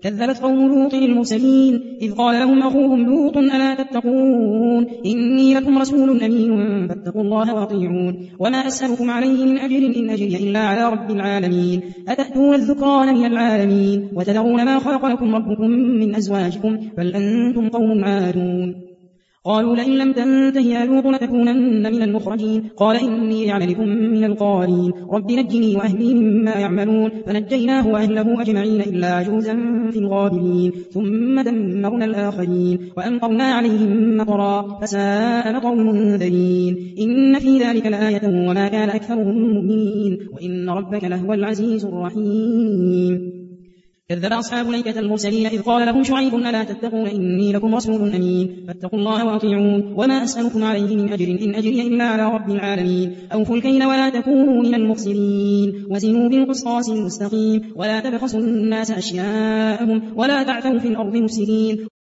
كذبت قوم لوط المرسلين إذ قال لهم أخوهم لوط ألا تتقون إني لكم رسول أمين فاتقوا الله وأطيعون وما أسألكم عليه من أجر إن أجري إلا على رب العالمين أتأتون الذكران من العالمين وتذرون ما خلق لكم ربكم من أزواجكم بل أنتم قوم عادون قالوا لئن لم تنته يا لوط لتكونن من المخرجين قال إني لعملكم من القالين رب نجني وأهلي مما يعملون فنجيناه وأهله أجمعين إلا عجوزا في الغابرين ثم دمرنا الآخرين وأمطرنا عليهم مطرا فساء مطر المنذرين إن في ذلك لآية وما كان أكثرهم مؤمنين وإن ربك لهو العزيز الرحيم كذب أصحاب الأيكة المرسلين إذ قال لهم شعيب ألا تتقون إني لكم رسول أمين فاتقوا الله وأطيعون وما أسألكم عليه من أجر إن أجري إلا على رب العالمين أوفوا الكيل ولا تكونوا من المخسرين وزنوا بالقسطاس المستقيم ولا تبخسوا الناس أشياءهم ولا تعثوا في الأرض مفسدين